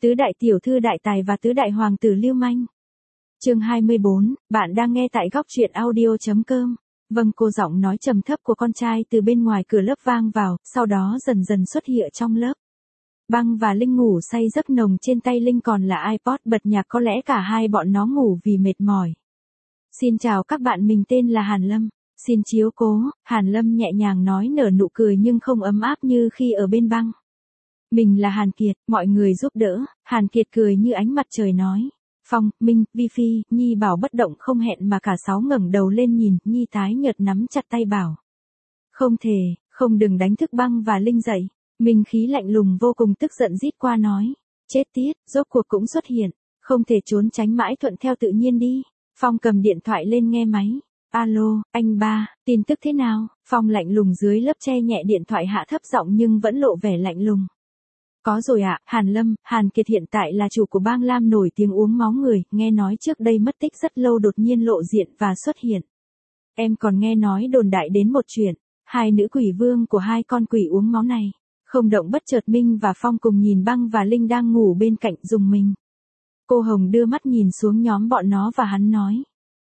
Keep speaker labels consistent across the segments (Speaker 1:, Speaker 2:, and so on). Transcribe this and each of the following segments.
Speaker 1: Tứ đại tiểu thư đại tài và tứ đại hoàng tử lưu manh. Chương 24, bạn đang nghe tại góc truyện audio.com. Vâng, cô giọng nói trầm thấp của con trai từ bên ngoài cửa lớp vang vào, sau đó dần dần xuất hiện trong lớp. Băng và Linh ngủ say giấc nồng, trên tay Linh còn là iPod bật nhạc, có lẽ cả hai bọn nó ngủ vì mệt mỏi. Xin chào các bạn, mình tên là Hàn Lâm. Xin chiếu cố, Hàn Lâm nhẹ nhàng nói, nở nụ cười nhưng không ấm áp như khi ở bên Băng. Mình là Hàn Kiệt, mọi người giúp đỡ. Hàn Kiệt cười như ánh mặt trời nói. Phong, Minh, Vi Phi, Nhi Bảo bất động không hẹn mà cả sáu ngẩng đầu lên nhìn. Nhi tái nhợt nắm chặt tay Bảo. Không thể, không, đừng đánh thức Băng và Linh dậy. Minh khí lạnh lùng vô cùng tức giận rít qua nói. Chết tiết, rốt cuộc cũng xuất hiện. Không thể trốn tránh mãi, thuận theo tự nhiên đi. Phong cầm điện thoại lên nghe máy. Alo, anh ba, tin tức thế nào? Phong lạnh lùng dưới lớp che nhẹ điện thoại hạ thấp giọng nhưng vẫn lộ vẻ lạnh lùng. Có rồi ạ, Hàn Lâm. Hàn Kiệt hiện tại là chủ của Bang Lam nổi tiếng uống máu người, nghe nói trước đây mất tích rất lâu đột nhiên lộ diện và xuất hiện. Em còn nghe nói đồn đại đến một chuyện, hai nữ quỷ vương của hai con quỷ uống máu này. Không động bất chợt Minh và Phong cùng nhìn Băng và Linh đang ngủ bên cạnh dùng mình. Cô Hồng đưa mắt nhìn xuống nhóm bọn nó và hắn nói.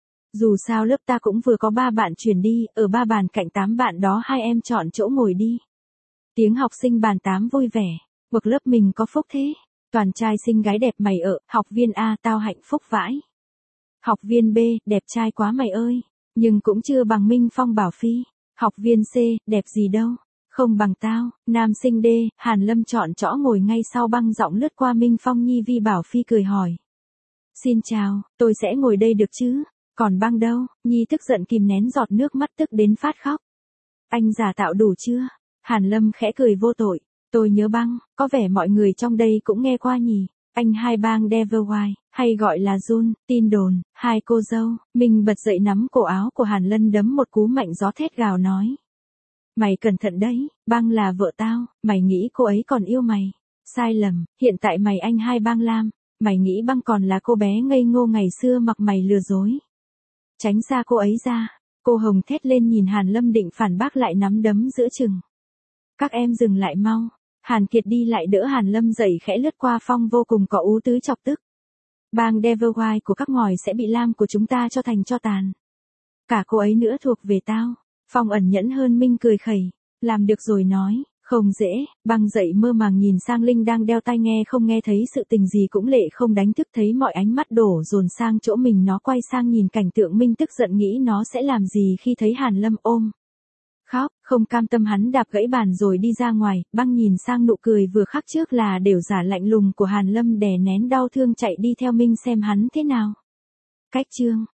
Speaker 1: Dù sao lớp ta cũng vừa có 3 bạn chuyển đi, ở 3 bàn cạnh 8 bạn đó hai em chọn chỗ ngồi đi. Tiếng học sinh bàn 8 vui vẻ. Bậc lớp mình có phúc thế. Toàn trai xinh gái đẹp mày ở. Học viên A, tao hạnh phúc vãi. Học viên B, đẹp trai quá mày ơi. Nhưng cũng chưa bằng Minh, Phong, Bảo Phi. Học viên C, đẹp gì đâu. Không bằng tao. Nam sinh D, Hàn Lâm chọn chỗ ngồi ngay sau Băng, giọng lướt qua Minh, Phong, Nhi, Vi, Bảo Phi cười hỏi. Xin chào, tôi sẽ ngồi đây được chứ? Còn Băng đâu? Nhi tức giận kìm nén giọt nước mắt tức đến phát khóc. Anh giả tạo đủ chưa? Hàn Lâm khẽ cười vô tội. Tôi nhớ Băng, có vẻ mọi người trong đây cũng nghe qua nhỉ. Anh hai bang Deverwise, hay gọi là Jun, tin đồn, hai cô dâu. Mình bật dậy nắm cổ áo của Hàn Lân đấm một cú mạnh, gió thét gào nói. Mày cẩn thận đấy, Băng là vợ tao, mày nghĩ cô ấy còn yêu mày. Sai lầm, hiện tại mày anh hai bang Lam, mày nghĩ Băng còn là cô bé ngây ngô ngày xưa mặc mày lừa dối. Tránh xa cô ấy ra. Cô Hồng thét lên nhìn Hàn Lâm định phản bác lại nắm đấm giữa chừng. Các em dừng lại mau. Hàn Kiệt đi lại đỡ Hàn Lâm dậy, khẽ lướt qua Phong vô cùng có ú tứ chọc tức. Bang Deverwise của các ngòi sẽ bị Lam của chúng ta cho thành cho tàn. Cả cô ấy nữa thuộc về tao. Phong ẩn nhẫn hơn Minh cười khẩy. Làm được rồi nói. Không dễ. Băng dậy mơ màng nhìn sang Linh đang đeo tai nghe, không nghe thấy sự tình gì cũng lệ không đánh thức, thấy mọi ánh mắt đổ dồn sang chỗ mình, nó quay sang nhìn cảnh tượng Minh tức giận nghĩ nó sẽ làm gì khi thấy Hàn Lâm ôm. Khóc, không cam tâm hắn đạp gãy bàn rồi đi ra ngoài. Băng nhìn sang nụ cười vừa khắc trước là đều giả lạnh lùng của Hàn Lâm, đè nén đau thương chạy đi theo Minh xem hắn thế nào. Cách chương